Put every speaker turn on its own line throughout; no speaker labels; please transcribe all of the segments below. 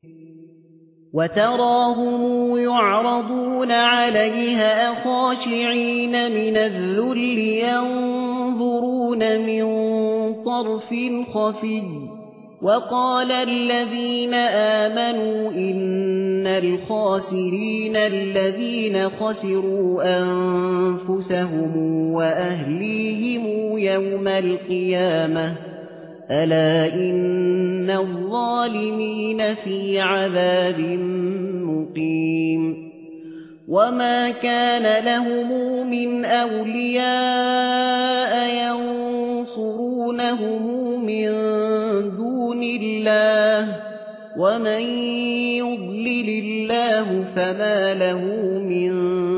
وتراهم يعرضون عليها خاشعين من الذل ينظرون من طرف خفي وقال الذين آمنوا إن الخاسرين الذين خسروا أنفسهم وأهليهم يوم القيامة ألا إن الظالمين في عذاب مقيم وما كان لهم من أولياء ينصرونهم من دون الله ومن يضلل الله فما له من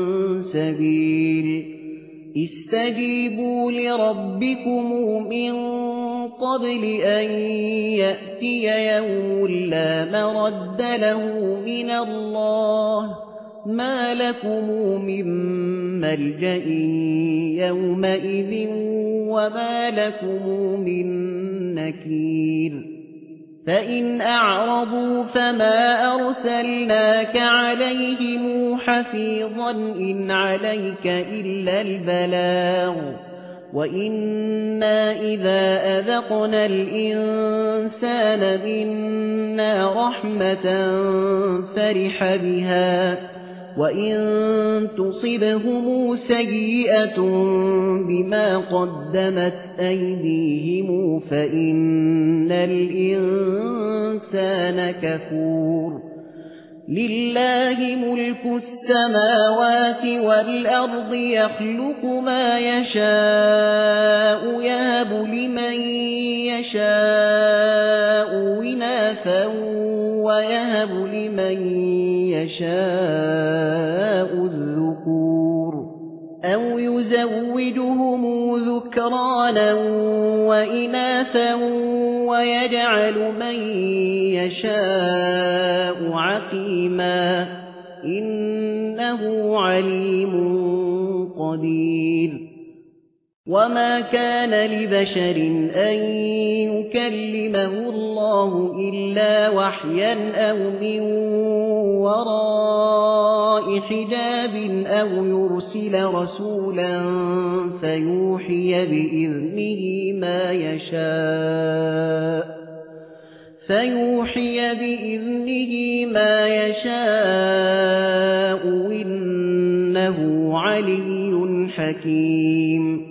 سبيل استجيبوا لربكم من قبل أن يأتي يوم لا مرد له من الله ما لكم من ملجأ يومئذ وما لكم من نكير فإن أعرضوا فما أرسلناك عليهم حفيظا إن عليك إلا البلاغ وإنا إذا أذقنا الإنسان منا رحمة فرح بها وإن تصبهم سيئة بما قدمت أيديهم فإن الإنسان كفور لله ملك السماوات والأرض يخلق ما يشاء يهب لمن يشاء إناثا ويهب لمن يشاء الذكور أو يزوجهم ذكرانا وإناثا ويجعل من يشاء عقيما إنه عليم قدير وما كان لبشر أن يكلمه الله إلا وحيا أو من وراء حجاب أو يرسل رسولا فيوحي بإذنه ما يشاء إنه علي حكيم